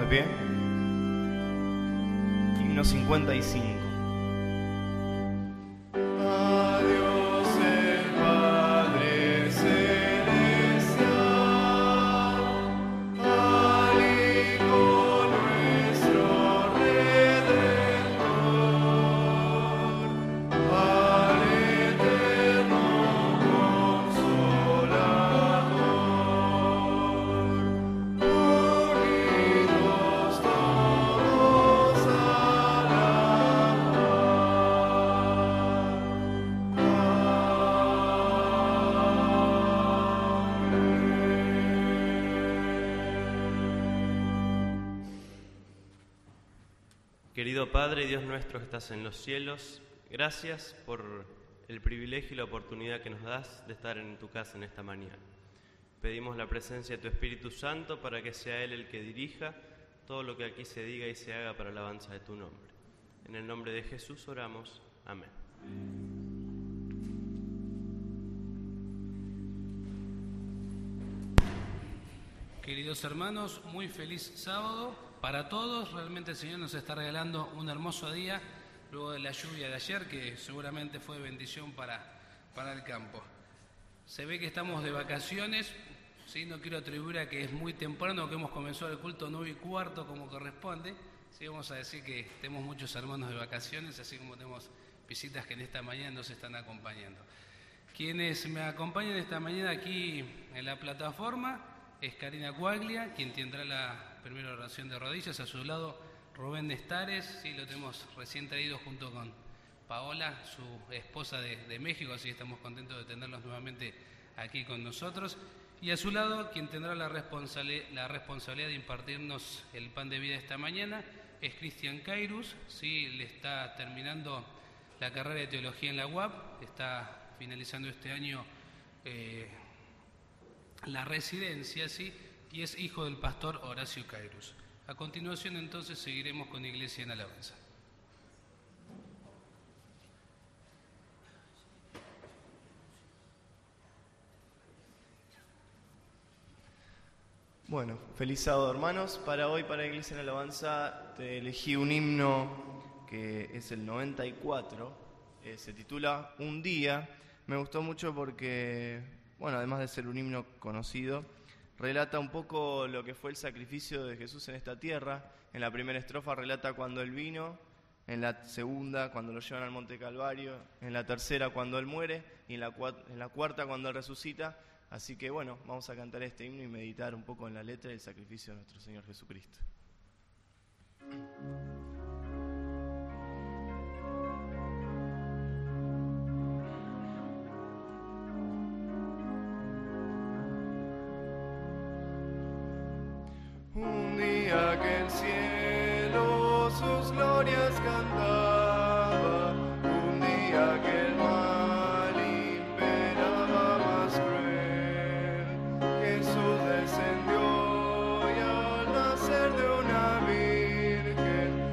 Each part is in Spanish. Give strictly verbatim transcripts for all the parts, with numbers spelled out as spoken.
pie. Himno cincuenta y cinco. Querido Padre y Dios nuestro que estás en los cielos, gracias por el privilegio y la oportunidad que nos das de estar en tu casa en esta mañana. Pedimos la presencia de tu Espíritu Santo para que sea Él el que dirija todo lo que aquí se diga y se haga para la alabanza de tu nombre. En el nombre de Jesús oramos. Amén. Queridos hermanos, muy feliz sábado para todos. Realmente el Señor nos está regalando un hermoso día luego de la lluvia de ayer, que seguramente fue bendición para, para el campo. Se ve que estamos de vacaciones, ¿sí? No quiero atribuir a que es muy temprano, que hemos comenzado el culto nueve y cuarto como corresponde. Sí, vamos a decir que tenemos muchos hermanos de vacaciones, así como tenemos visitas que en esta mañana nos están acompañando. Quienes me acompañan esta mañana aquí en la plataforma es Karina Cuaglia, quien tendrá la primera oración de rodillas. A su lado, Rubén Nestares, sí, lo tenemos recién traído junto con Paola, su esposa de, de México, así que estamos contentos de tenerlos nuevamente aquí con nosotros. Y a su lado, quien tendrá la, responsabilidad, la responsabilidad de impartirnos el pan de vida esta mañana, es Cristian Cairus, sí, le está terminando la carrera de teología en la U A P, está finalizando este año eh, la residencia, ¿sí? Y es hijo del pastor Horacio Cairus. A continuación, entonces, seguiremos con Iglesia en Alabanza. Bueno, feliz sábado, hermanos. Para hoy, para Iglesia en Alabanza, te elegí un himno que es el noventa y cuatro, eh, se titula Un Día. Me gustó mucho porque, bueno, además de ser un himno conocido, relata un poco lo que fue el sacrificio de Jesús en esta tierra. En la primera estrofa relata cuando Él vino, en la segunda cuando lo llevan al Monte Calvario, en la tercera cuando Él muere y en la, cuat- en la cuarta cuando Él resucita. Así que bueno, vamos a cantar este himno y meditar un poco en la letra del sacrificio de nuestro Señor Jesucristo. Un día que el cielo sus glorias cantaba, un día que el mal imperaba más cruel, Jesús descendió y al nacer de una virgen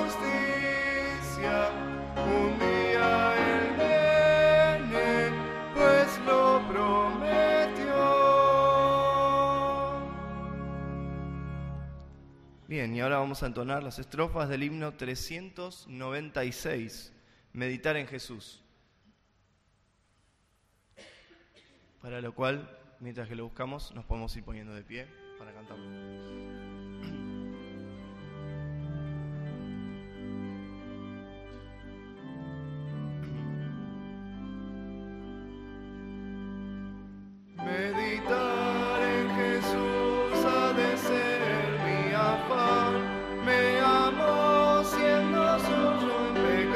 justicia. Un día Él viene, pues lo prometió. Bien, y ahora vamos a entonar las estrofas del himno trescientos noventa y seis, Meditar en Jesús. Para lo cual, mientras que lo buscamos, nos podemos ir poniendo de pie para cantarlo. Meditar en Jesús ha de ser mi afán. Me amo siendo suyo en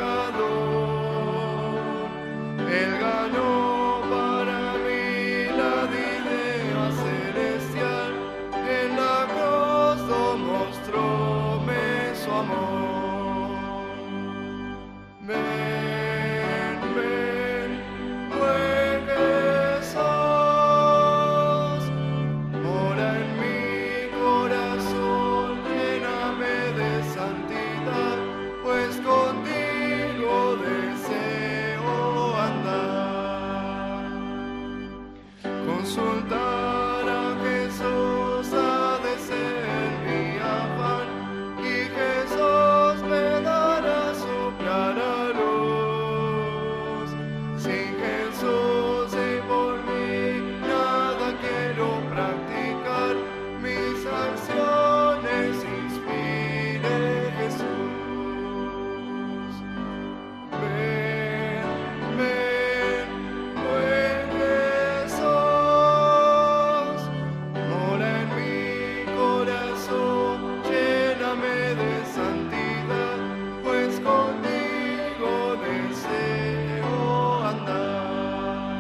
pecador. Él ganó para mí la dilema celestial. En la cruz lo mostróme su amor. Ven, ven, buen Jesús, mora en mi corazón, lléname de santidad, pues contigo deseo andar. Consultar a Jesús ha de ser mi afán, y Jesús me dará su clara luz. Sin Jesús y por mí nada quiero practicar, mis acciones inspire Jesús. Ven, ven, buen Jesús, mora en mi corazón, lléname de santidad, pues contigo deseo andar.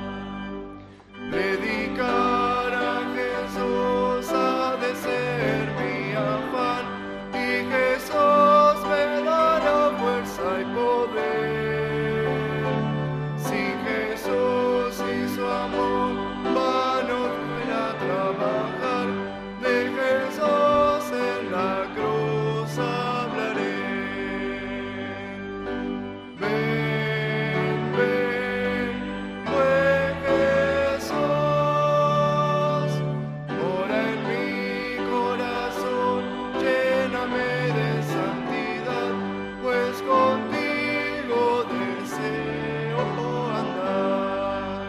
Predicar a Jesús ha de ser mi afán, y Jesús me dará fuerza y poder. Sin Jesús y su amor, vano fuera trabajar. De Jesús en la cruz hablaré. Ven, ven, buen Jesús, mora en mi corazón, lléname de santidad, pues contigo deseo andar.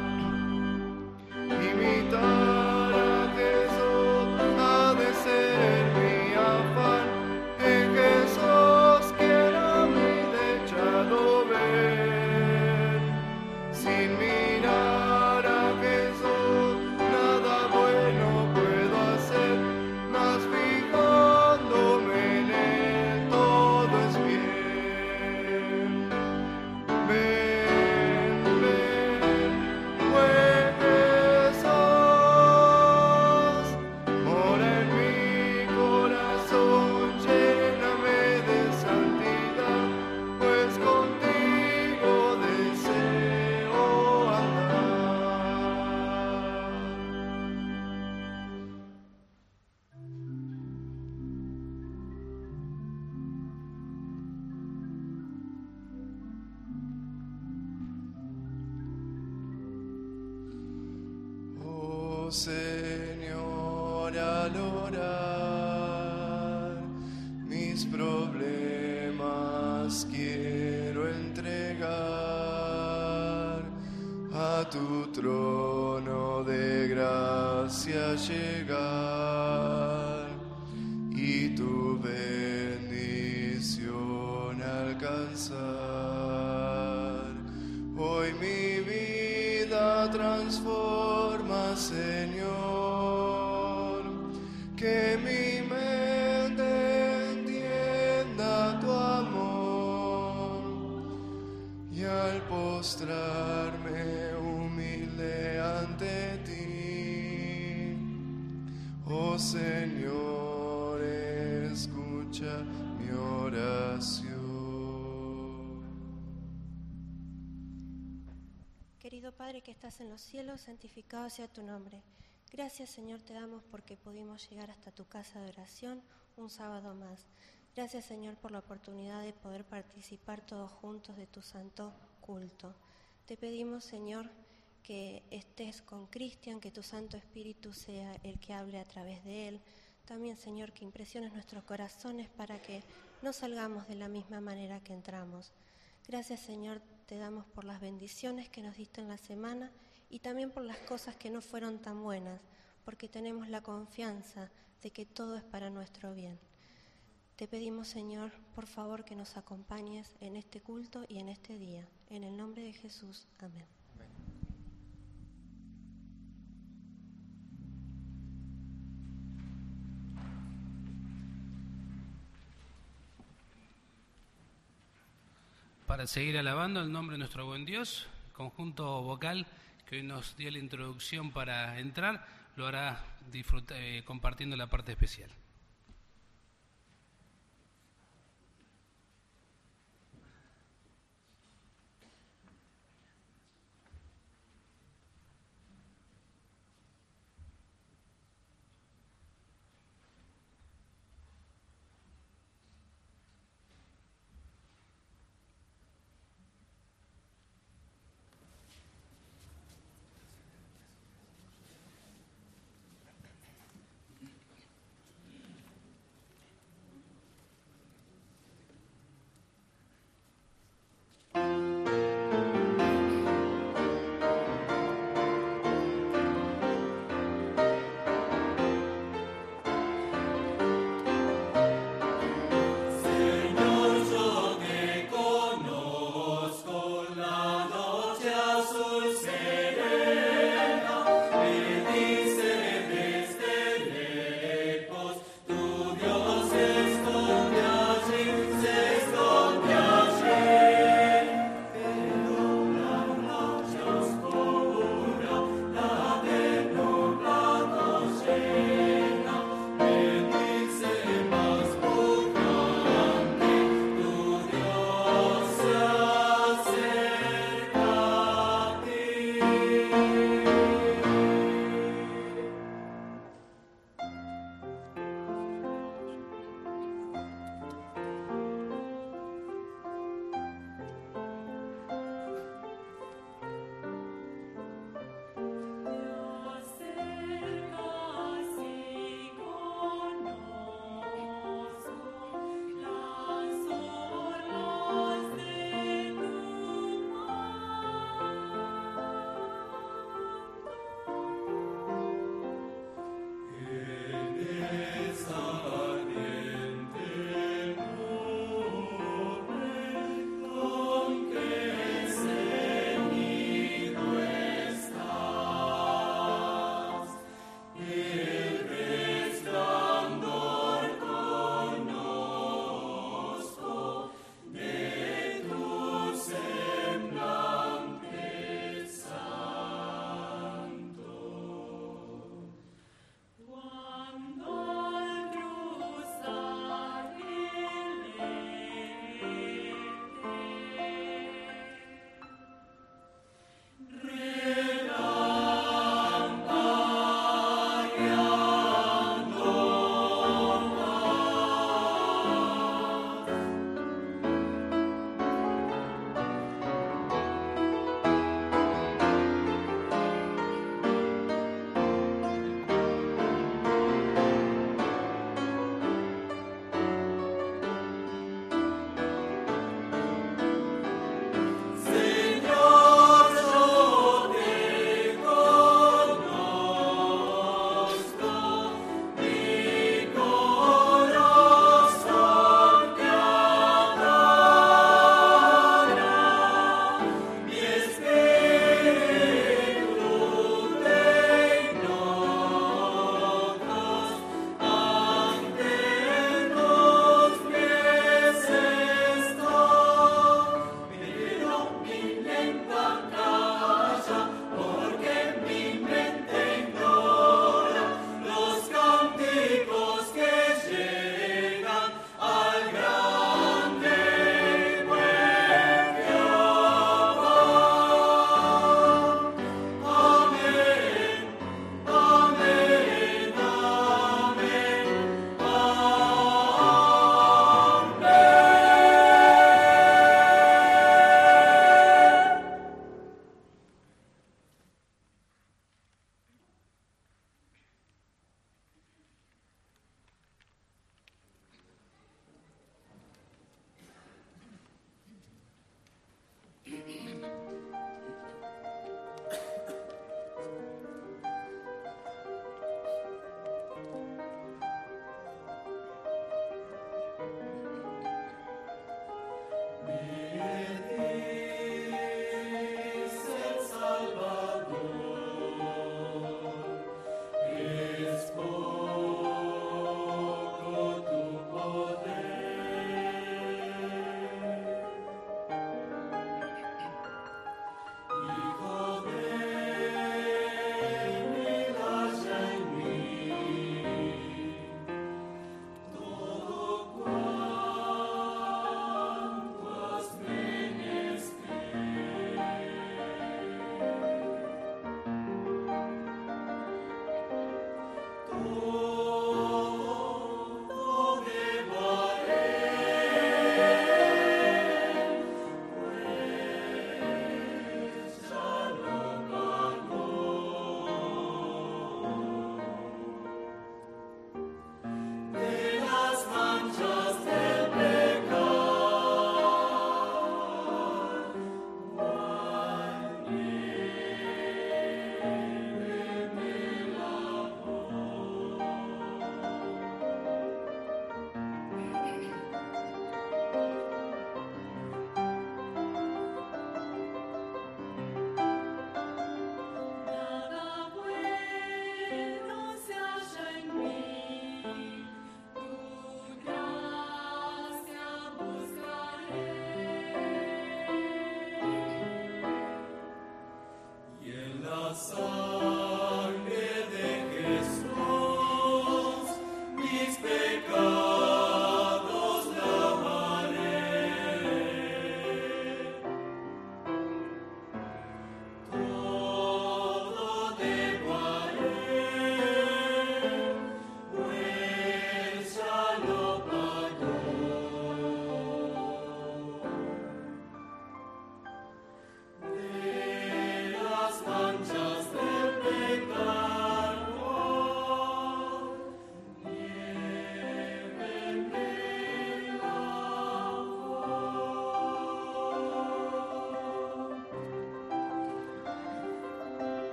Imitar a Jesús ha de ser mi afán, en Jesús quiero mi dechado ver. Sin mirar a Jesús nada bueno puedo hacer, mas fijándome en Él todo es bien. Ven, ven, buen Jesús, mora en mi corazón, lléname de santidad, pues contigo deseo andar. Oh Señor, al orar, mis problemas quiero entregar, a tu trono de gracia llegar, y tu bendición alcanzar. Hoy mi vida transforma, Señor, que mi mente entienda tu amor, y al postrarme humilde ante ti, oh Señor, escucha mi oración. Querido Padre que estás en los cielos, santificado sea tu nombre. Gracias, Señor, te damos porque pudimos llegar hasta tu casa de oración un sábado más. Gracias, Señor, por la oportunidad de poder participar todos juntos de tu santo culto. Te pedimos, Señor, que estés con Cristian, que tu Santo Espíritu sea el que hable a través de él. También, Señor, que impresiones nuestros corazones para que no salgamos de la misma manera que entramos. Gracias, Señor, te damos por las bendiciones que nos diste en la semana y también por las cosas que no fueron tan buenas, porque tenemos la confianza de que todo es para nuestro bien. Te pedimos, Señor, por favor, que nos acompañes en este culto y en este día. En el nombre de Jesús. Amén. Para seguir alabando el nombre de nuestro buen Dios, el conjunto vocal que hoy nos dio la introducción para entrar, lo hará disfrutar, eh, compartiendo la parte especial.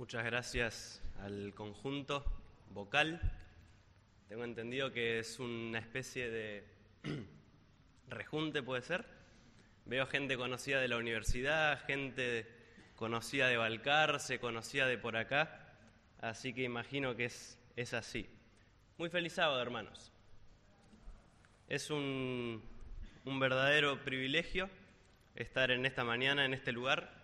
Muchas gracias al conjunto vocal. Tengo entendido que es una especie de rejunte, ¿puede ser? Veo gente conocida de la universidad, gente conocida de Balcarce, conocida de por acá, así que imagino que es, es así. Muy feliz sábado, hermanos. Es un, un verdadero privilegio estar en esta mañana, en este lugar.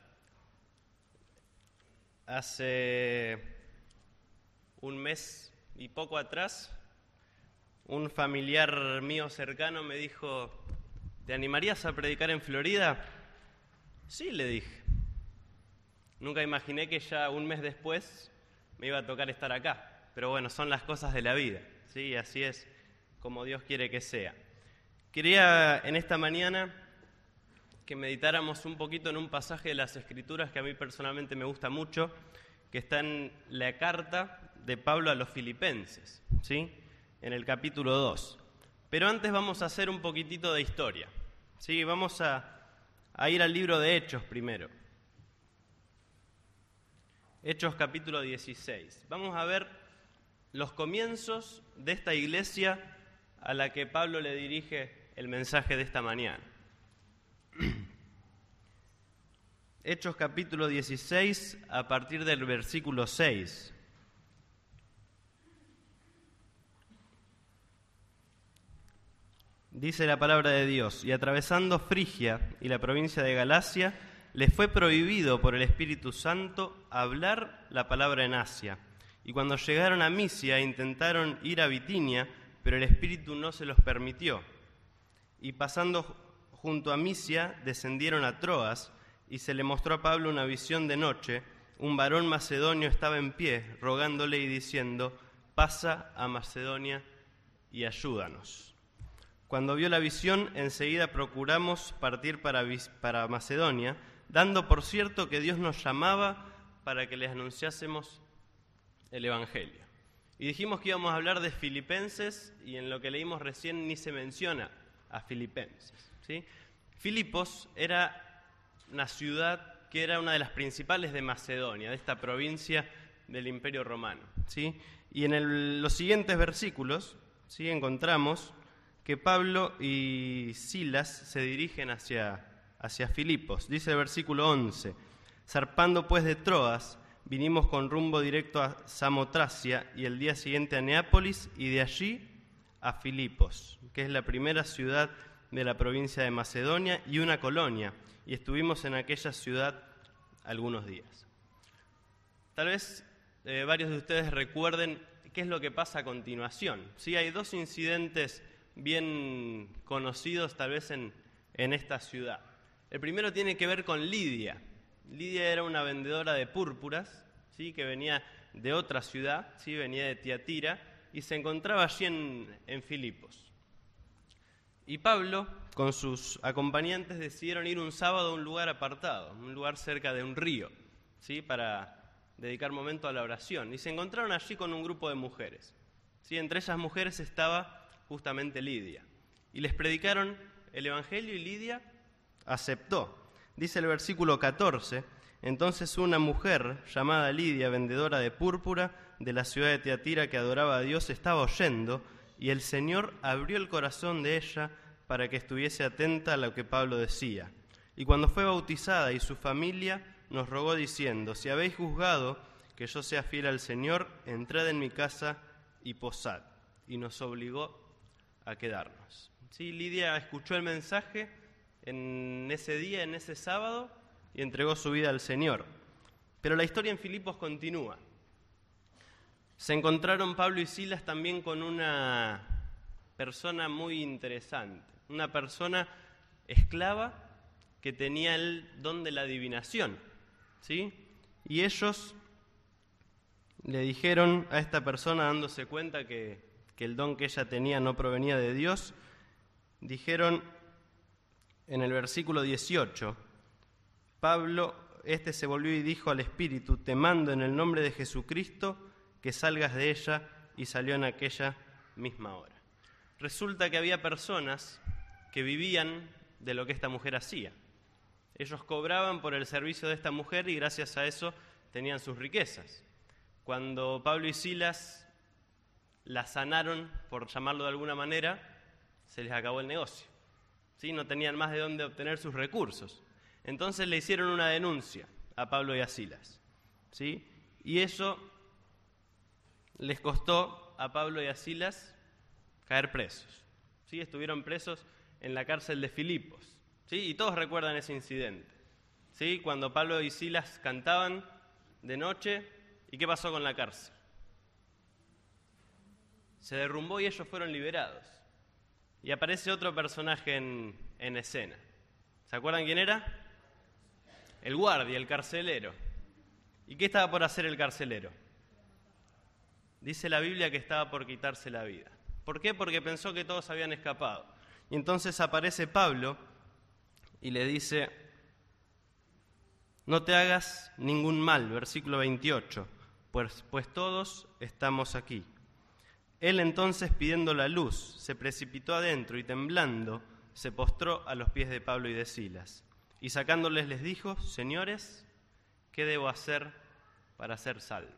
Hace un mes y poco atrás, un familiar mío cercano me dijo, ¿te animarías a predicar en Florida? Sí, le dije. Nunca imaginé que ya un mes después me iba a tocar estar acá. Pero bueno, son las cosas de la vida, ¿sí? Así es como Dios quiere que sea. Quería en esta mañana que meditáramos un poquito en un pasaje de las Escrituras que a mí personalmente me gusta mucho, que está en la carta de Pablo a los Filipenses, ¿sí? En el capítulo dos. Pero antes vamos a hacer un poquitito de historia, ¿sí? Vamos a, a ir al libro de Hechos primero. Hechos capítulo dieciséis. Vamos a ver los comienzos de esta iglesia a la que Pablo le dirige el mensaje de esta mañana. Hechos capítulo dieciséis, a partir del versículo seis. Dice la palabra de Dios: y atravesando Frigia y la provincia de Galacia, les fue prohibido por el Espíritu Santo hablar la palabra en Asia. Y cuando llegaron a Misia intentaron ir a Bitinia, pero el Espíritu no se los permitió. Y pasando junto a Misia, descendieron a Troas, y se le mostró a Pablo una visión de noche. Un varón macedonio estaba en pie, rogándole y diciendo: pasa a Macedonia y ayúdanos. Cuando vio la visión, enseguida procuramos partir para, para Macedonia, dando por cierto que Dios nos llamaba para que les anunciásemos el Evangelio. Y dijimos que íbamos a hablar de Filipenses, y en lo que leímos recién ni se menciona a Filipenses, ¿sí? Filipos era una ciudad que era una de las principales de Macedonia, de esta provincia del Imperio Romano, ¿sí? Y en el, los siguientes versículos, ¿sí?, encontramos que Pablo y Silas se dirigen hacia, hacia Filipos. Dice el versículo once: zarpando pues de Troas, vinimos con rumbo directo a Samotracia y el día siguiente a Neápolis y de allí a Filipos, que es la primera ciudad de la provincia de Macedonia y una colonia, y estuvimos en aquella ciudad algunos días. Tal vez eh, varios de ustedes recuerden qué es lo que pasa a continuación. Sí, hay dos incidentes bien conocidos tal vez en, en esta ciudad. El primero tiene que ver con Lidia. Lidia era una vendedora de púrpuras, ¿sí?, que venía de otra ciudad, ¿sí?, venía de Tiatira, y se encontraba allí en, en Filipos. Y Pablo, con sus acompañantes, decidieron ir un sábado a un lugar apartado, un lugar cerca de un río, ¿sí?, para dedicar momento a la oración. Y se encontraron allí con un grupo de mujeres, ¿sí? Entre esas mujeres estaba justamente Lidia. Y les predicaron el Evangelio y Lidia aceptó. Dice el versículo catorce: entonces una mujer llamada Lidia, vendedora de púrpura de la ciudad de Tiatira, que adoraba a Dios, estaba oyendo, y el Señor abrió el corazón de ella para que estuviese atenta a lo que Pablo decía. Y cuando fue bautizada y su familia, nos rogó diciendo: si habéis juzgado que yo sea fiel al Señor, entrad en mi casa y posad. Y nos obligó a quedarnos. Sí, Lidia escuchó el mensaje en ese día, en ese sábado, y entregó su vida al Señor. Pero la historia en Filipos continúa. Se encontraron Pablo y Silas también con una persona muy interesante, una persona esclava que tenía el don de la adivinación, ¿sí? Y ellos le dijeron a esta persona, dándose cuenta que que el don que ella tenía no provenía de Dios, dijeron en el versículo dieciocho: Pablo, este se volvió y dijo al Espíritu: te mando en el nombre de Jesucristo que salgas de ella, y salió en aquella misma hora. Resulta que había personas que vivían de lo que esta mujer hacía. Ellos cobraban por el servicio de esta mujer y gracias a eso tenían sus riquezas. Cuando Pablo y Silas la sanaron, por llamarlo de alguna manera, se les acabó el negocio. ¿Sí? No tenían más de dónde obtener sus recursos. Entonces le hicieron una denuncia a Pablo y a Silas. ¿Sí? Y eso les costó a Pablo y a Silas caer presos. ¿Sí? Estuvieron presos en la cárcel de Filipos. ¿Sí? Y todos recuerdan ese incidente. ¿Sí? Cuando Pablo y Silas cantaban de noche, ¿y qué pasó con la cárcel? Se derrumbó y ellos fueron liberados. Y aparece otro personaje en, en escena. ¿Se acuerdan quién era? El guardia, el carcelero. ¿Y qué estaba por hacer el carcelero? Dice la Biblia que estaba por quitarse la vida. ¿Por qué? Porque pensó que todos habían escapado. Y entonces aparece Pablo y le dice: no te hagas ningún mal, versículo veintiocho, pues, pues todos estamos aquí. Él entonces, pidiendo la luz, se precipitó adentro y temblando, se postró a los pies de Pablo y de Silas. Y sacándoles les dijo: señores, ¿qué debo hacer para ser salvo?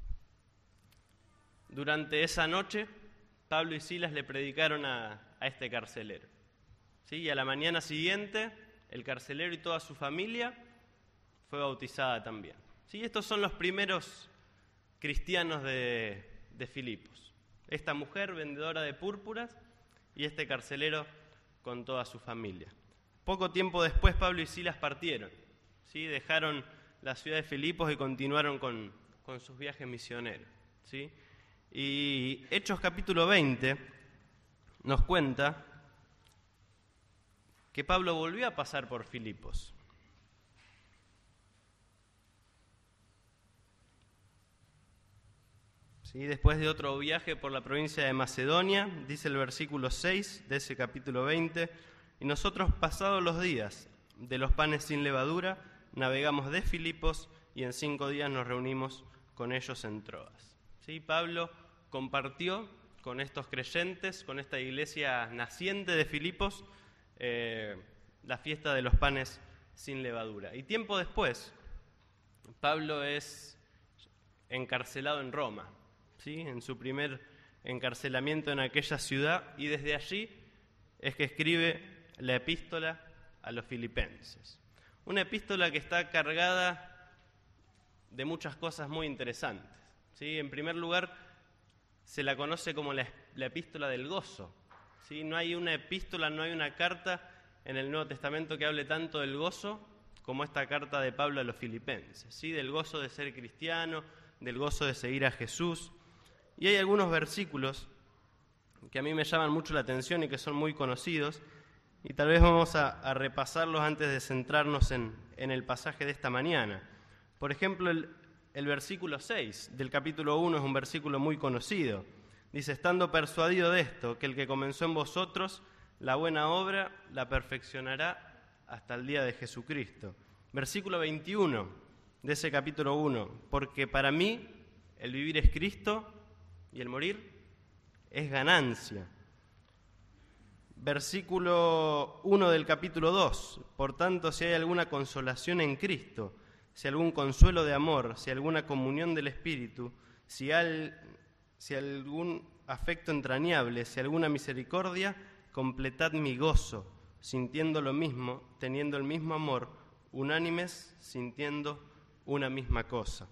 Durante esa noche, Pablo y Silas le predicaron a, a este carcelero. ¿Sí? Y a la mañana siguiente, el carcelero y toda su familia fue bautizada también. ¿Sí? Estos son los primeros cristianos de, de Filipos. Esta mujer vendedora de púrpuras y este carcelero con toda su familia. Poco tiempo después, Pablo y Silas partieron. ¿Sí? Dejaron la ciudad de Filipos y continuaron con, con sus viajes misioneros. ¿Sí? Y Hechos capítulo veinte nos cuenta que Pablo volvió a pasar por Filipos. ¿Sí? Después de otro viaje por la provincia de Macedonia, dice el versículo seis de ese capítulo veinte, y nosotros, pasados los días de los panes sin levadura, navegamos de Filipos y en cinco días nos reunimos con ellos en Troas. ¿Sí? Pablo compartió con estos creyentes, con esta iglesia naciente de Filipos, eh, la fiesta de los panes sin levadura. Y tiempo después, Pablo es encarcelado en Roma, ¿sí? En su primer encarcelamiento en aquella ciudad, y desde allí es que escribe la epístola a los filipenses. Una epístola que está cargada de muchas cosas muy interesantes. ¿Sí? En primer lugar, se la conoce como la, la epístola del gozo. ¿Sí? No hay una epístola, no hay una carta en el Nuevo Testamento que hable tanto del gozo como esta carta de Pablo a los filipenses. ¿Sí? Del gozo de ser cristiano, del gozo de seguir a Jesús. Y hay algunos versículos que a mí me llaman mucho la atención y que son muy conocidos, y tal vez vamos a, a repasarlos antes de centrarnos en, en el pasaje de esta mañana. Por ejemplo, el, el versículo seis del capítulo uno es un versículo muy conocido. Dice: estando persuadido de esto, que el que comenzó en vosotros la buena obra la perfeccionará hasta el día de Jesucristo. Versículo veintiuno de ese capítulo uno: porque para mí el vivir es Cristo y el morir es ganancia. Versículo uno del capítulo dos: por tanto, si hay alguna consolación en Cristo, si algún consuelo de amor, si alguna comunión del Espíritu, si, al, si algún afecto entrañable, si alguna misericordia, completad mi gozo, sintiendo lo mismo, teniendo el mismo amor, unánimes, sintiendo una misma cosa.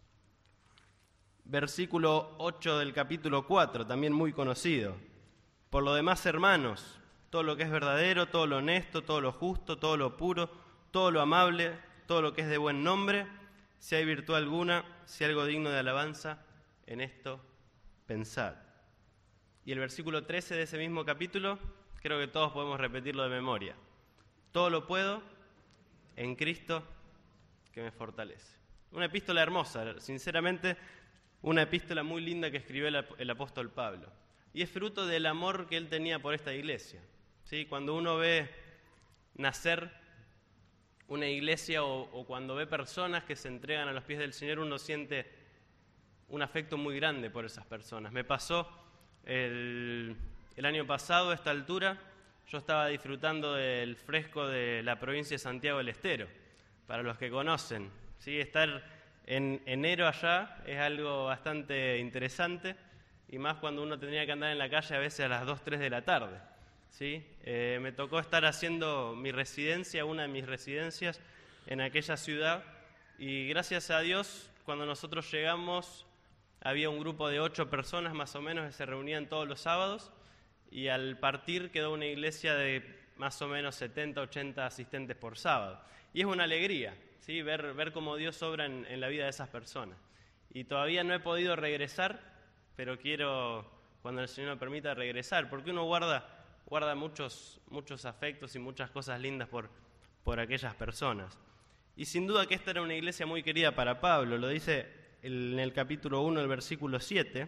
Versículo ocho del capítulo cuatro, también muy conocido: por lo demás, hermanos, todo lo que es verdadero, todo lo honesto, todo lo justo, todo lo puro, todo lo amable, todo lo que es de buen nombre, si hay virtud alguna, si hay algo digno de alabanza, en esto pensad. Y el versículo trece de ese mismo capítulo, creo que todos podemos repetirlo de memoria: todo lo puedo en Cristo que me fortalece. Una epístola hermosa, sinceramente, una epístola muy linda que escribió el, el apóstol Pablo. Y es fruto del amor que él tenía por esta iglesia. ¿Sí? Cuando uno ve nacer una iglesia o, o cuando ve personas que se entregan a los pies del Señor, uno siente un afecto muy grande por esas personas. Me pasó el, el año pasado, a esta altura, yo estaba disfrutando del fresco de la provincia de Santiago del Estero, para los que conocen. ¿Sí? Estar en enero allá es algo bastante interesante, y más cuando uno tendría que andar en la calle a veces a las dos, tres de la tarde. ¿Sí? Eh, me tocó estar haciendo mi residencia, una de mis residencias en aquella ciudad, y gracias a Dios, cuando nosotros llegamos, había un grupo de ocho personas más o menos que se reunían todos los sábados, y al partir quedó una iglesia de más o menos setenta, ochenta asistentes por sábado. Y es una alegría, ¿sí? ver, ver cómo Dios obra en, en la vida de esas personas. Y todavía no he podido regresar, pero quiero, cuando el Señor me permita, regresar, porque uno guarda, guarda muchos, muchos afectos y muchas cosas lindas por, por aquellas personas. Y sin duda que esta era una iglesia muy querida para Pablo, lo dice en el capítulo uno, el versículo siete.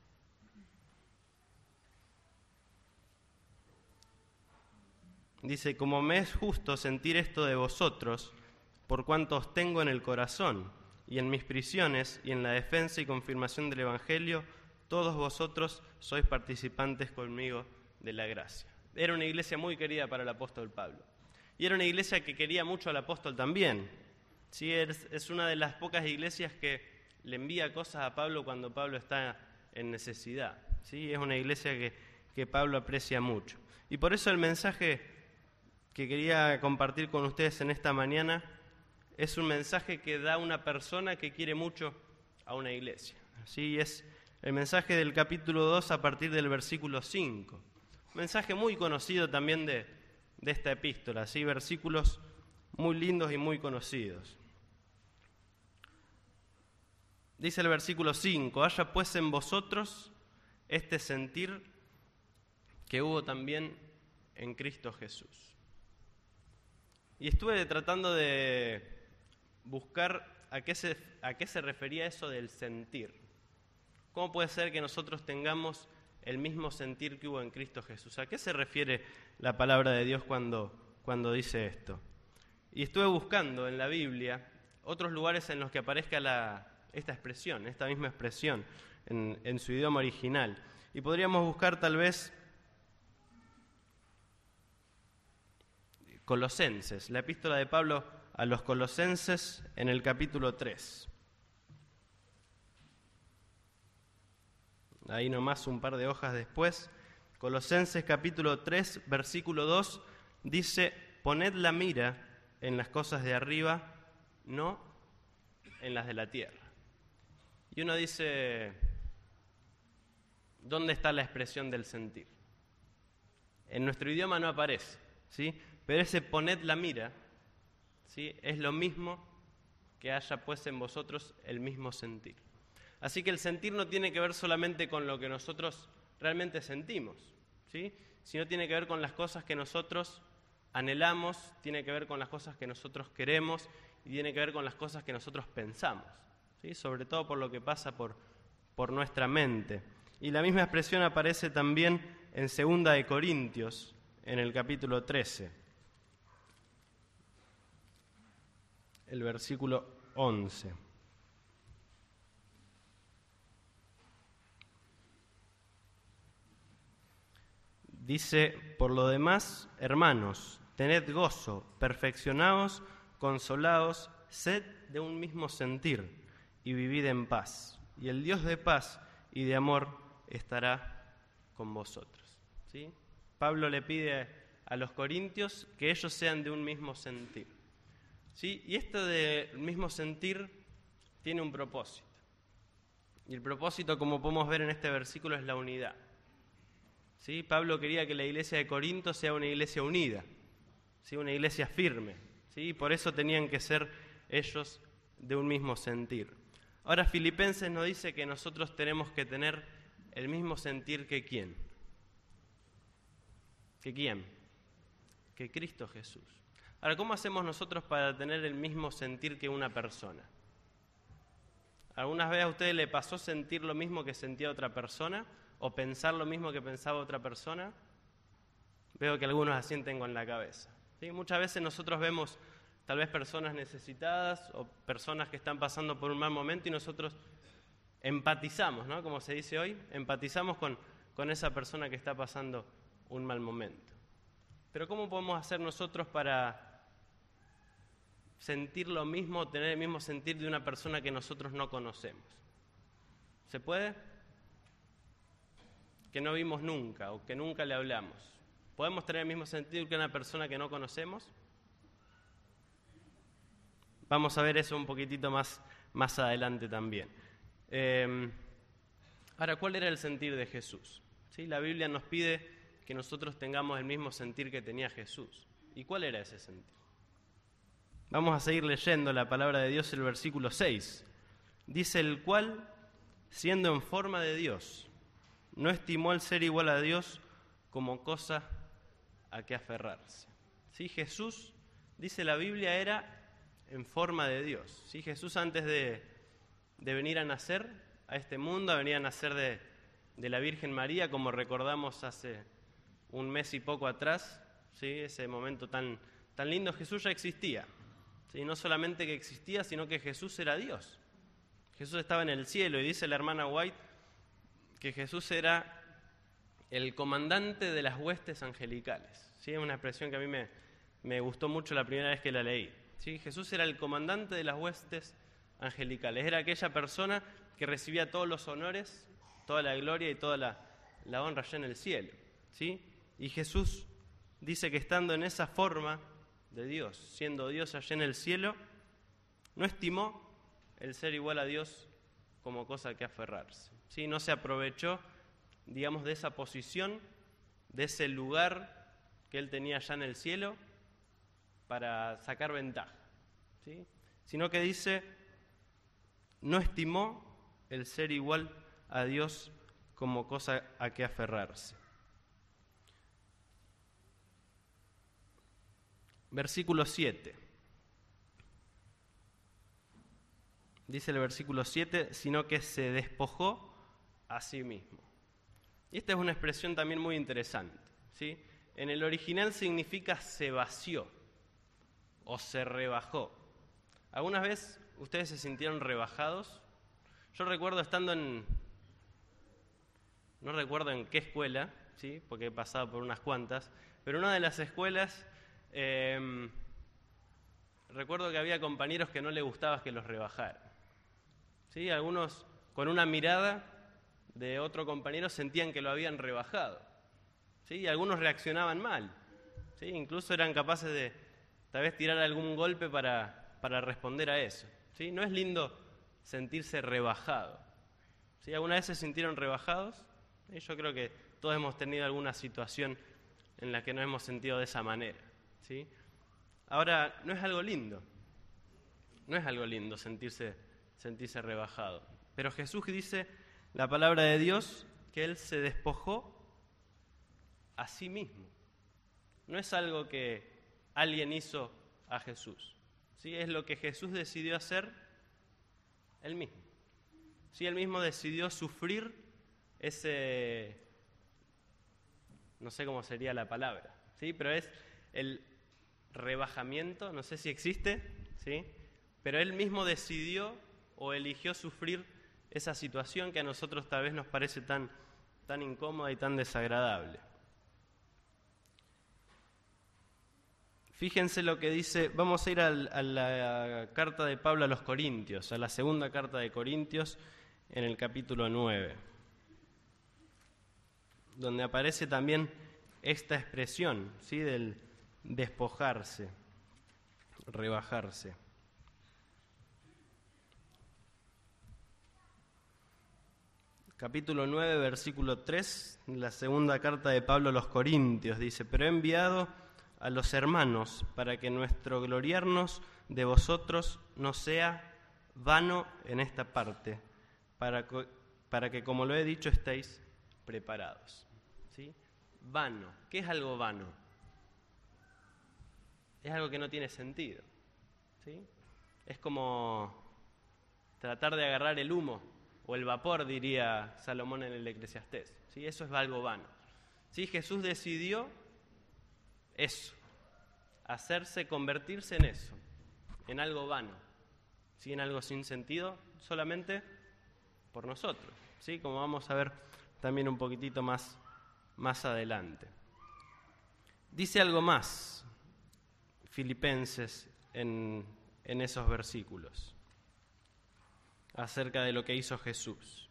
Dice, como me es justo sentir esto de vosotros, por cuanto os tengo en el corazón, y en mis prisiones, y en la defensa y confirmación del Evangelio, todos vosotros sois participantes conmigo de la gracia. Era una iglesia muy querida para el apóstol Pablo. Y era una iglesia que quería mucho al apóstol también. Sí, es, es una de las pocas iglesias que le envía cosas a Pablo cuando Pablo está en necesidad. Sí, es una iglesia que, que Pablo aprecia mucho. Y por eso el mensaje que quería compartir con ustedes en esta mañana es un mensaje que da una persona que quiere mucho a una iglesia. Sí, es el mensaje del capítulo dos a partir del versículo cinco. Un mensaje muy conocido también de, de esta epístola, ¿sí? Versículos muy lindos y muy conocidos. Dice el versículo cinco, haya pues en vosotros este sentir que hubo también en Cristo Jesús. Y estuve tratando de buscar a qué se, a qué se refería eso del sentir. ¿Cómo puede ser que nosotros tengamos el mismo sentir que hubo en Cristo Jesús? ¿A qué se refiere la palabra de Dios cuando, cuando dice esto? Y estuve buscando en la Biblia otros lugares en los que aparezca la, esta expresión, esta misma expresión en, en su idioma original. Y podríamos buscar tal vez Colosenses, la epístola de Pablo a los Colosenses en el capítulo tres. Ahí nomás un par de hojas después, Colosenses capítulo tres, versículo dos, dice, poned la mira en las cosas de arriba, no en las de la tierra. Y uno dice, ¿dónde está la expresión del sentir? En nuestro idioma no aparece, ¿sí? Pero ese poned la mira, ¿sí? Es lo mismo que haya pues en vosotros el mismo sentir. Así que el sentir no tiene que ver solamente con lo que nosotros realmente sentimos, ¿sí? Sino tiene que ver con las cosas que nosotros anhelamos, tiene que ver con las cosas que nosotros queremos y tiene que ver con las cosas que nosotros pensamos, ¿sí? Sobre todo por lo que pasa por, por nuestra mente. Y la misma expresión aparece también en segunda de Corintios, en el capítulo trece. El versículo once. Dice, por lo demás, hermanos, tened gozo, perfeccionaos, consolaos, sed de un mismo sentir y vivid en paz. Y el Dios de paz y de amor estará con vosotros. ¿Sí? Pablo le pide a los corintios que ellos sean de un mismo sentir. ¿Sí? Y esto del mismo sentir tiene un propósito. Y el propósito, como podemos ver en este versículo, es la unidad. ¿Sí? Pablo quería que la iglesia de Corinto sea una iglesia unida, ¿sí? Una iglesia firme. ¿Sí? Por eso tenían que ser ellos de un mismo sentir. Ahora Filipenses nos dice que nosotros tenemos que tener el mismo sentir que ¿quién? ¿Que quién? Que Cristo Jesús. Ahora, ¿cómo hacemos nosotros para tener el mismo sentir que una persona? ¿Algunas veces a usted le pasó sentir lo mismo que sentía otra persona? ¿O pensar lo mismo que pensaba otra persona? Veo que algunos asienten con la cabeza. ¿Sí? Muchas veces nosotros vemos tal vez personas necesitadas o personas que están pasando por un mal momento y nosotros empatizamos, ¿no? Como se dice hoy, empatizamos con, con esa persona que está pasando un mal momento. Pero ¿cómo podemos hacer nosotros para sentir lo mismo, tener el mismo sentir de una persona que nosotros no conocemos? ¿Se puede? Que no vimos nunca o que nunca le hablamos. ¿Podemos tener el mismo sentir que una persona que no conocemos? Vamos a ver eso un poquitito más, más adelante también. Eh, ahora, ¿cuál era el sentir de Jesús? ¿Sí? La Biblia nos pide que nosotros tengamos el mismo sentir que tenía Jesús. ¿Y cuál era ese sentir? Vamos a seguir leyendo la palabra de Dios, el versículo seis. Dice: el cual, siendo en forma de Dios, no estimó el ser igual a Dios como cosa a que aferrarse. ¿Sí? Jesús, dice la Biblia, era en forma de Dios. ¿Sí? Jesús, antes de, de venir a nacer a este mundo, a venir a nacer de, de la Virgen María, como recordamos hace un mes y poco atrás, ¿sí? Ese momento tan, tan lindo, Jesús ya existía. ¿Sí? No solamente que existía, sino que Jesús era Dios. Jesús estaba en el cielo, y dice la hermana White que Jesús era el comandante de las huestes angelicales. ¿Sí? Es una expresión que a mí me, me gustó mucho la primera vez que la leí. ¿Sí? Jesús era el comandante de las huestes angelicales. Era aquella persona que recibía todos los honores, toda la gloria y toda la, la honra allá en el cielo. ¿Sí? Y Jesús dice que estando en esa forma de Dios, siendo Dios allá en el cielo, no estimó el ser igual a Dios como cosa que aferrarse. ¿Sí? No se aprovechó, digamos, de esa posición, de ese lugar que él tenía allá en el cielo para sacar ventaja. ¿Sí? Sino que dice, no estimó el ser igual a Dios como cosa a que aferrarse. Versículo siete. Dice el versículo siete, sino que se despojó a sí mismo. Y esta es una expresión también muy interesante, ¿sí? En el original significa se vació o se rebajó. ¿Algunas veces ustedes se sintieron rebajados? Yo recuerdo estando en, no recuerdo en qué escuela, ¿sí? Porque he pasado por unas cuantas, pero una de las escuelas, eh, recuerdo que había compañeros que no les gustaba que los rebajaran. ¿Sí? Algunos con una mirada de otro compañero sentían que lo habían rebajado. ¿Sí? Y algunos reaccionaban mal. ¿Sí? Incluso eran capaces de tal vez tirar algún golpe para, para responder a eso. ¿Sí? No es lindo sentirse rebajado. ¿Sí? ¿Alguna vez se sintieron rebajados? ¿Sí? Yo creo que todos hemos tenido alguna situación en la que nos hemos sentido de esa manera. ¿Sí? Ahora, no es algo lindo. No es algo lindo sentirse sentirse rebajado. Pero Jesús dice, la palabra de Dios, que Él se despojó a sí mismo. No es algo que alguien hizo a Jesús. ¿Sí? Es lo que Jesús decidió hacer Él mismo. ¿Sí? Él mismo decidió sufrir ese, no sé cómo sería la palabra, ¿sí? Pero es el rebajamiento, no sé si existe, ¿sí? Pero Él mismo decidió o eligió sufrir esa situación que a nosotros tal vez nos parece tan, tan incómoda y tan desagradable. Fíjense lo que dice, vamos a ir al, a la carta de Pablo a los Corintios, a la segunda carta de Corintios, en el capítulo nueve, donde aparece también esta expresión, ¿sí? Del despojarse, rebajarse. Capítulo nueve, versículo tres, la segunda carta de Pablo a los Corintios, dice, pero he enviado a los hermanos para que nuestro gloriarnos de vosotros no sea vano en esta parte, para que, para que como lo he dicho, estéis preparados. ¿Sí? Vano. ¿Qué es algo vano? Es algo que no tiene sentido. ¿Sí? Es como tratar de agarrar el humo o el vapor, diría Salomón en el Eclesiastés. ¿Sí? Eso es algo vano. ¿Sí? Jesús decidió eso, hacerse, convertirse en eso, en algo vano, ¿sí? En algo sin sentido, solamente por nosotros, ¿sí? Como vamos a ver también un poquitito más, más adelante. Dice algo más, Filipenses, en en esos versículos acerca de lo que hizo Jesús.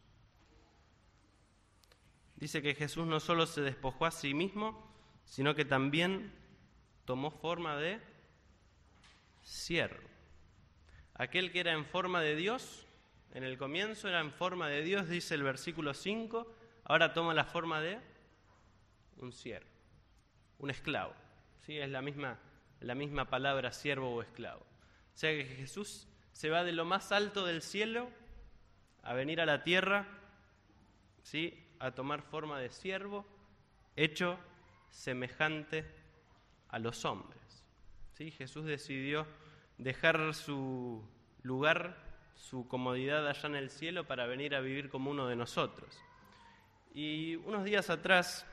Dice que Jesús no solo se despojó a sí mismo, sino que también tomó forma de siervo. Aquel que era en forma de Dios, en el comienzo era en forma de Dios, dice el versículo cinco, ahora toma la forma de un siervo, un esclavo. ¿Sí? Es la misma, la misma palabra siervo o esclavo. O sea que Jesús se va de lo más alto del cielo a venir a la tierra, ¿sí? A tomar forma de siervo, hecho semejante a los hombres. ¿Sí? Jesús decidió dejar su lugar, su comodidad allá en el cielo para venir a vivir como uno de nosotros. Y unos días atrás,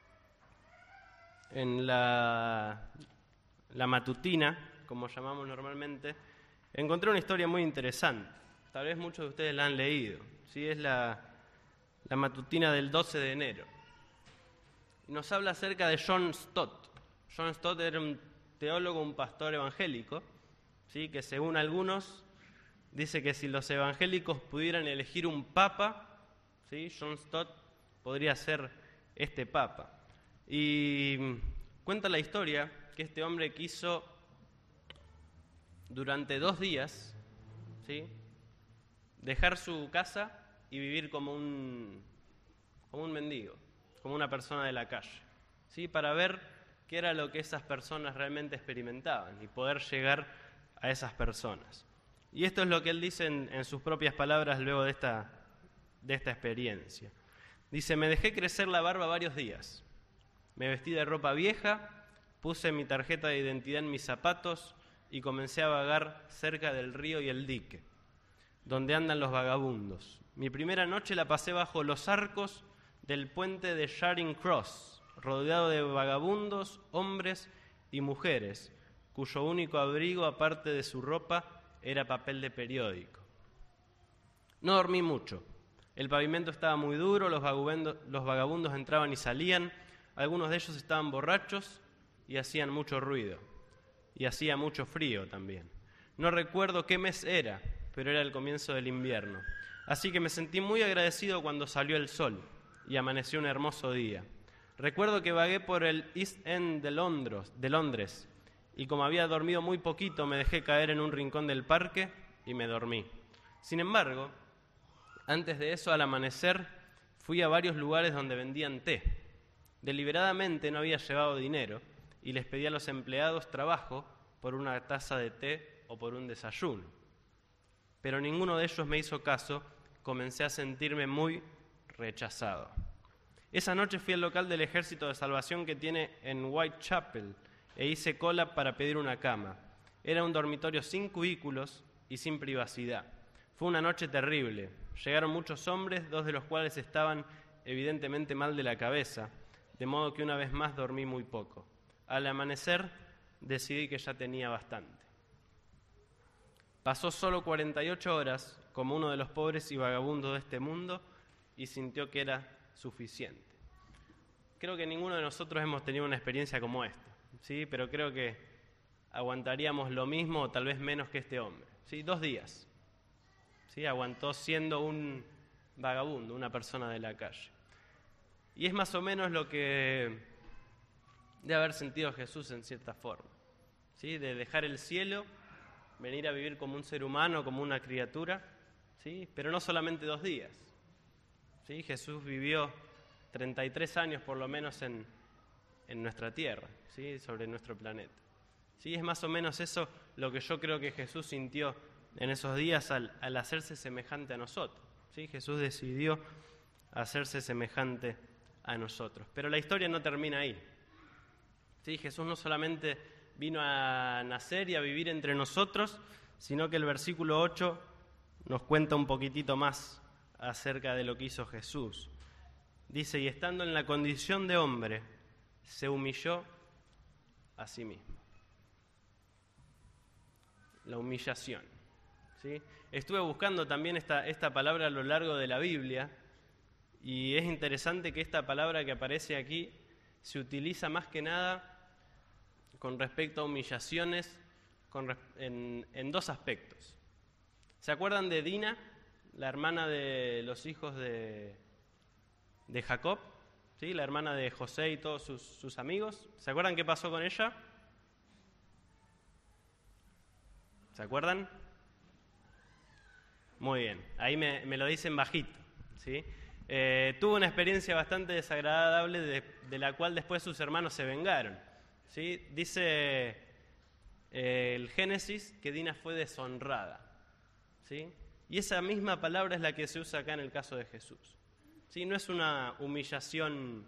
en la, la matutina, como llamamos normalmente, encontré una historia muy interesante. Tal vez muchos de ustedes la han leído. ¿Sí? Es la, la matutina del doce de enero. Y nos habla acerca de John Stott. John Stott era un teólogo, un pastor evangélico, ¿sí? Que según algunos dice que si los evangélicos pudieran elegir un papa, ¿sí? John Stott podría ser este papa. Y cuenta la historia que este hombre quiso durante dos días, ¿sí? dejar su casa y vivir como un, como un mendigo, como una persona de la calle, ¿sí? Para ver qué era lo que esas personas realmente experimentaban y poder llegar a esas personas. Y esto es lo que él dice en, en sus propias palabras luego de esta, de esta experiencia. Dice: me dejé crecer la barba varios días, me vestí de ropa vieja, puse mi tarjeta de identidad en mis zapatos y comencé a vagar cerca del río y el dique, donde andan los vagabundos. Mi primera noche la pasé bajo los arcos del puente de Charing Cross, rodeado de vagabundos, hombres y mujeres, cuyo único abrigo, aparte de su ropa, era papel de periódico. No dormí mucho. El pavimento estaba muy duro, los vagabundos, los vagabundos entraban y salían, algunos de ellos estaban borrachos y hacían mucho ruido. Y hacía mucho frío también. No recuerdo qué mes era, pero era el comienzo del invierno. Así que me sentí muy agradecido cuando salió el sol y amaneció un hermoso día. Recuerdo que vagué por el East End de Londres, de Londres y como había dormido muy poquito, me dejé caer en un rincón del parque y me dormí. Sin embargo, antes de eso, al amanecer, fui a varios lugares donde vendían té. Deliberadamente no había llevado dinero y les pedí a los empleados trabajo por una taza de té o por un desayuno. Pero ninguno de ellos me hizo caso, comencé a sentirme muy rechazado. Esa noche fui al local del Ejército de Salvación que tiene en Whitechapel e hice cola para pedir una cama. Era un dormitorio sin cubículos y sin privacidad. Fue una noche terrible. Llegaron muchos hombres, dos de los cuales estaban evidentemente mal de la cabeza, de modo que una vez más dormí muy poco. Al amanecer decidí que ya tenía bastante. Pasó solo cuarenta y ocho horas como uno de los pobres y vagabundos de este mundo y sintió que era suficiente. Creo que ninguno de nosotros hemos tenido una experiencia como esta, ¿sí? Pero creo que aguantaríamos lo mismo o tal vez menos que este hombre, ¿sí? Dos días, ¿sí? Aguantó siendo un vagabundo, una persona de la calle. Y es más o menos lo que debe haber sentido Jesús en cierta forma, ¿sí? De dejar el cielo, venir a vivir como un ser humano, como una criatura, ¿sí? Pero no solamente dos días, ¿sí? Jesús vivió treinta y tres años por lo menos en, en nuestra tierra, ¿sí? Sobre nuestro planeta. ¿Sí? Es más o menos eso lo que yo creo que Jesús sintió en esos días al, al hacerse semejante a nosotros, ¿sí? Jesús decidió hacerse semejante a nosotros. Pero la historia no termina ahí, ¿sí? Jesús no solamente vino a nacer y a vivir entre nosotros, sino que el versículo ocho nos cuenta un poquitito más acerca de lo que hizo Jesús. Dice: y estando en la condición de hombre, se humilló a sí mismo. La humillación, ¿sí? Estuve buscando también esta, esta palabra a lo largo de la Biblia y es interesante que esta palabra que aparece aquí se utiliza más que nada con respecto a humillaciones con, en, en dos aspectos. ¿Se acuerdan de Dina, la hermana de los hijos de, de Jacob? ¿Sí? La hermana de José y todos sus, sus amigos. ¿Se acuerdan qué pasó con ella? ¿Se acuerdan? Muy bien, ahí me, me lo dicen bajito, ¿sí? Eh, tuvo una experiencia bastante desagradable de, de la cual después sus hermanos se vengaron, ¿sí? Dice eh, el Génesis que Dina fue deshonrada, ¿sí? Y esa misma palabra es la que se usa acá en el caso de Jesús, ¿sí? No es una humillación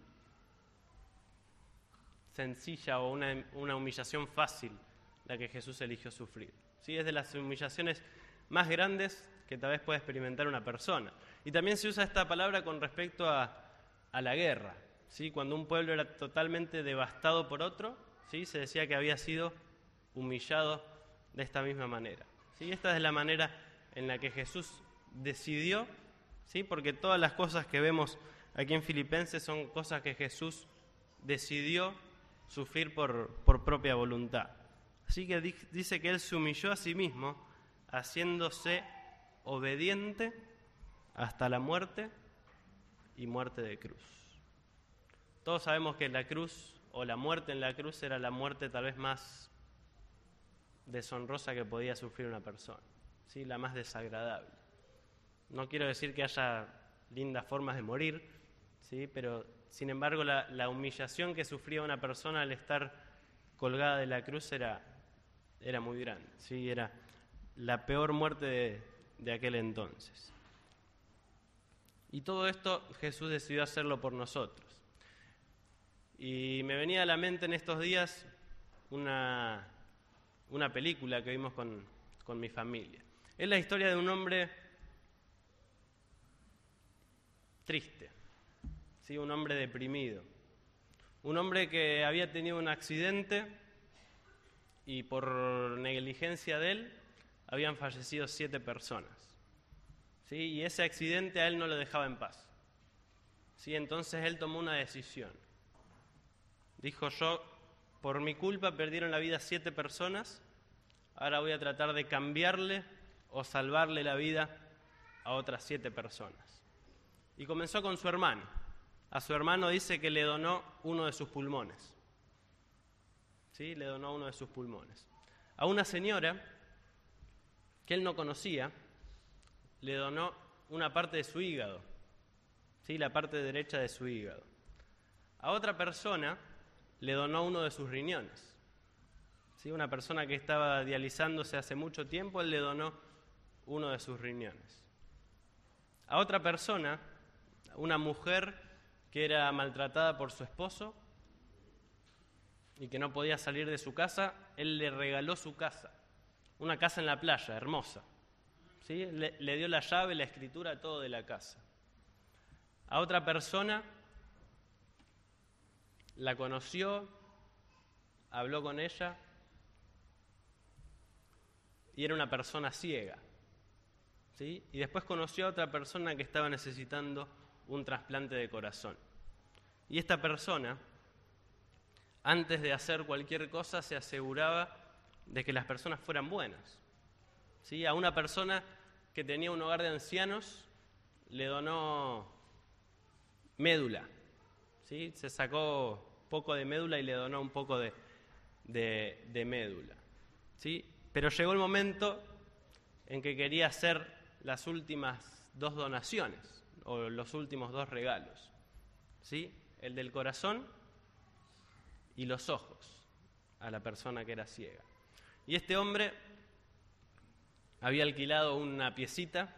sencilla o una, una humillación fácil la que Jesús eligió sufrir, ¿sí? Es de las humillaciones más grandes que tal vez pueda experimentar una persona. Y también se usa esta palabra con respecto a, a la guerra, ¿sí? Cuando un pueblo era totalmente devastado por otro, ¿sí? Se decía que había sido humillado de esta misma manera, ¿sí? Esta es la manera en la que Jesús decidió, ¿sí? Porque todas las cosas que vemos aquí en Filipenses son cosas que Jesús decidió sufrir por, por propia voluntad. Así que dice que Él se humilló a sí mismo, haciéndose obediente hasta la muerte y muerte de cruz. Todos sabemos que la cruz, o la muerte en la cruz, era la muerte tal vez más deshonrosa que podía sufrir una persona, ¿sí? La más desagradable. No quiero decir que haya lindas formas de morir, ¿sí? Pero sin embargo la, la humillación que sufría una persona al estar colgada de la cruz era, era muy grande, ¿sí? Era la peor muerte de, de aquel entonces. Y todo esto Jesús decidió hacerlo por nosotros. Y me venía a la mente en estos días una, una película que vimos con, con mi familia. Es la historia de un hombre triste, ¿sí? Un hombre deprimido. Un hombre que había tenido un accidente y por negligencia de él habían fallecido siete personas, ¿sí? Y ese accidente a él no lo dejaba en paz, ¿sí? Entonces él tomó una decisión. Dijo: yo, por mi culpa perdieron la vida siete personas, ahora voy a tratar de cambiarle o salvarle la vida a otras siete personas. Y comenzó con su hermano. A su hermano dice que le donó uno de sus pulmones, ¿sí? Le donó uno de sus pulmones. A una señora que él no conocía, le donó una parte de su hígado, ¿sí? La parte derecha de su hígado. A otra persona le donó uno de sus riñones, ¿sí? Una persona que estaba dializándose hace mucho tiempo, él le donó uno de sus riñones. A otra persona, una mujer que era maltratada por su esposo y que no podía salir de su casa, él le regaló su casa, una casa en la playa, hermosa, ¿sí? Le, le dio la llave, la escritura, todo de la casa. A otra persona la conoció, habló con ella y era una persona ciega, ¿sí? Y después conoció a otra persona que estaba necesitando un trasplante de corazón. Y esta persona, antes de hacer cualquier cosa, se aseguraba de que las personas fueran buenas, ¿sí? A una persona que tenía un hogar de ancianos le donó médula, ¿sí? Se sacó poco de médula y le donó un poco de, de, de médula, ¿sí? Pero llegó el momento en que quería hacer las últimas dos donaciones o los últimos dos regalos, ¿sí? El del corazón y los ojos a la persona que era ciega. Y este hombre había alquilado una piecita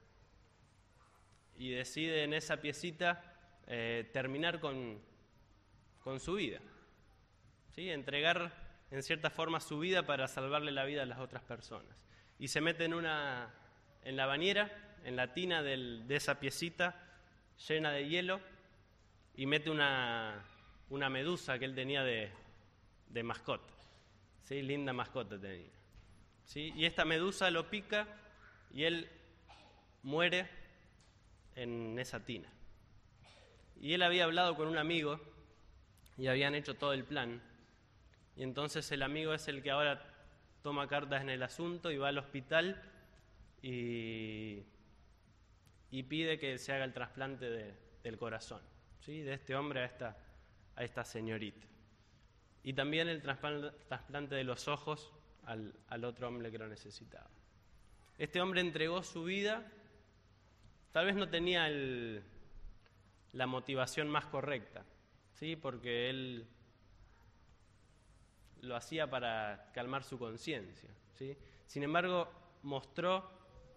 y decide en esa piecita eh, terminar con, con su vida, ¿sí? Entregar en cierta forma su vida para salvarle la vida a las otras personas. Y se mete en, una, en la bañera, en la tina del, de esa piecita llena de hielo y mete una, una medusa que él tenía de, de mascota, ¿sí? Linda mascota tenía, ¿sí? Y esta medusa lo pica y él muere en esa tina. Y él había hablado con un amigo y habían hecho todo el plan. Y entonces el amigo es el que ahora toma cartas en el asunto y va al hospital y, y pide que se haga el trasplante de, del corazón, ¿sí? De este hombre a esta, a esta señorita. Y también el trasplante de los ojos al, al otro hombre que lo necesitaba. Este hombre entregó su vida, tal vez no tenía el, la motivación más correcta, ¿sí? Porque él lo hacía para calmar su conciencia, ¿sí? Sin embargo, mostró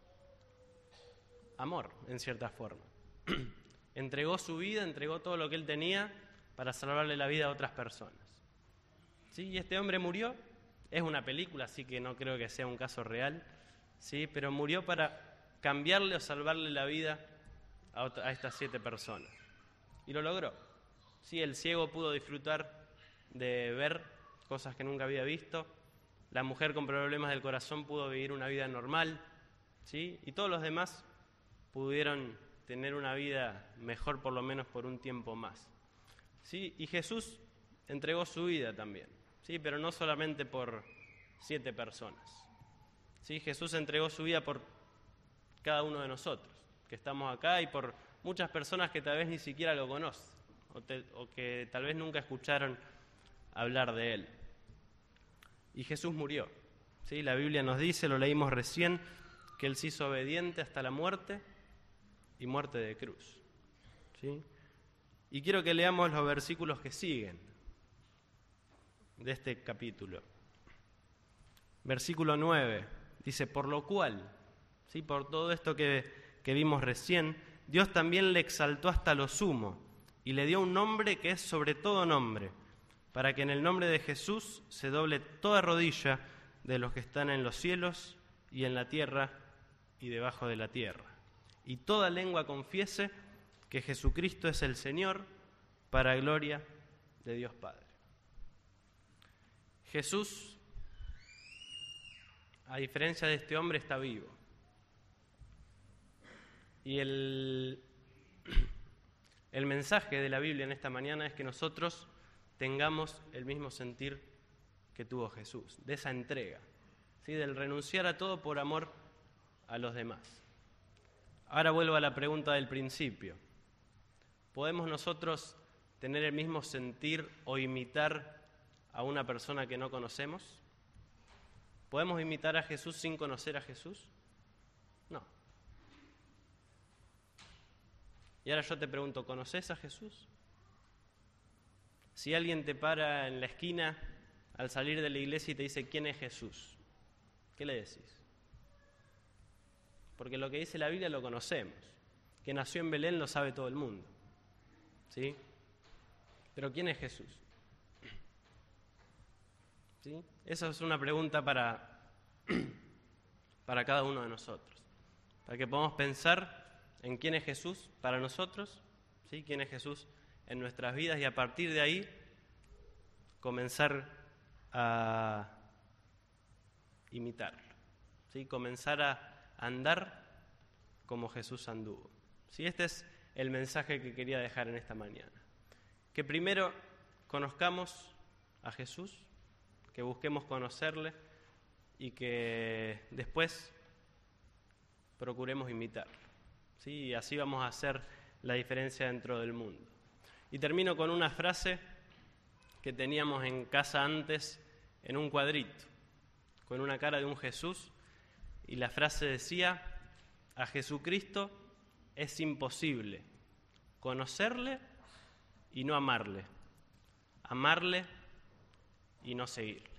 amor, en cierta forma. Entregó su vida, entregó todo lo que él tenía para salvarle la vida a otras personas, ¿sí? Y este hombre murió. Es una película, así que no creo que sea un caso real, ¿sí? Pero murió para cambiarle o salvarle la vida a, otra, a estas siete personas. Y lo logró, ¿sí? El ciego pudo disfrutar de ver cosas que nunca había visto. La mujer con problemas del corazón pudo vivir una vida normal, ¿sí? Y todos los demás pudieron tener una vida mejor, por lo menos por un tiempo más, ¿sí? Y Jesús entregó su vida también, ¿sí? Pero no solamente por siete personas, ¿sí? Jesús entregó su vida por cada uno de nosotros que estamos acá y por muchas personas que tal vez ni siquiera lo conocen o, te, o que tal vez nunca escucharon hablar de él. Y Jesús murió, ¿sí? La Biblia nos dice, lo leímos recién, que él se hizo obediente hasta la muerte y muerte de cruz, ¿sí? Y quiero que leamos los versículos que siguen de este capítulo. Versículo nueve dice, por lo cual, ¿sí? Por todo esto que, que vimos recién, Dios también le exaltó hasta lo sumo y le dio un nombre que es sobre todo nombre, para que en el nombre de Jesús se doble toda rodilla de los que están en los cielos y en la tierra y debajo de la tierra, y toda lengua confiese que Jesucristo es el Señor, para gloria de Dios Padre. Jesús, a diferencia de este hombre, está vivo. Y el, el mensaje de la Biblia en esta mañana es que nosotros tengamos el mismo sentir que tuvo Jesús, de esa entrega, ¿sí? Del renunciar a todo por amor a los demás. Ahora vuelvo a la pregunta del principio. ¿Podemos nosotros tener el mismo sentir o imitar a una persona que no conocemos? ¿Podemos imitar a Jesús sin conocer a Jesús? No. Y ahora yo te pregunto, ¿conoces a Jesús? Si alguien te para en la esquina al salir de la iglesia y te dice, ¿quién es Jesús? ¿Qué le decís? Porque lo que dice la Biblia lo conocemos. Que nació en Belén lo sabe todo el mundo, ¿sí? Pero ¿quién es Jesús? ¿Sí? Esa es una pregunta para, para cada uno de nosotros. Para que podamos pensar en quién es Jesús para nosotros, ¿sí? Quién es Jesús en nuestras vidas y a partir de ahí comenzar a imitarlo, ¿sí? Comenzar a andar como Jesús anduvo, ¿sí? Este es el mensaje que quería dejar en esta mañana. Que primero conozcamos a Jesús, que busquemos conocerle y que después procuremos imitarlo, ¿sí? Y así vamos a hacer la diferencia dentro del mundo. Y termino con una frase que teníamos en casa antes en un cuadrito, con una cara de un Jesús, y la frase decía, a Jesucristo es imposible conocerle y no amarle, amarle y no seguirle.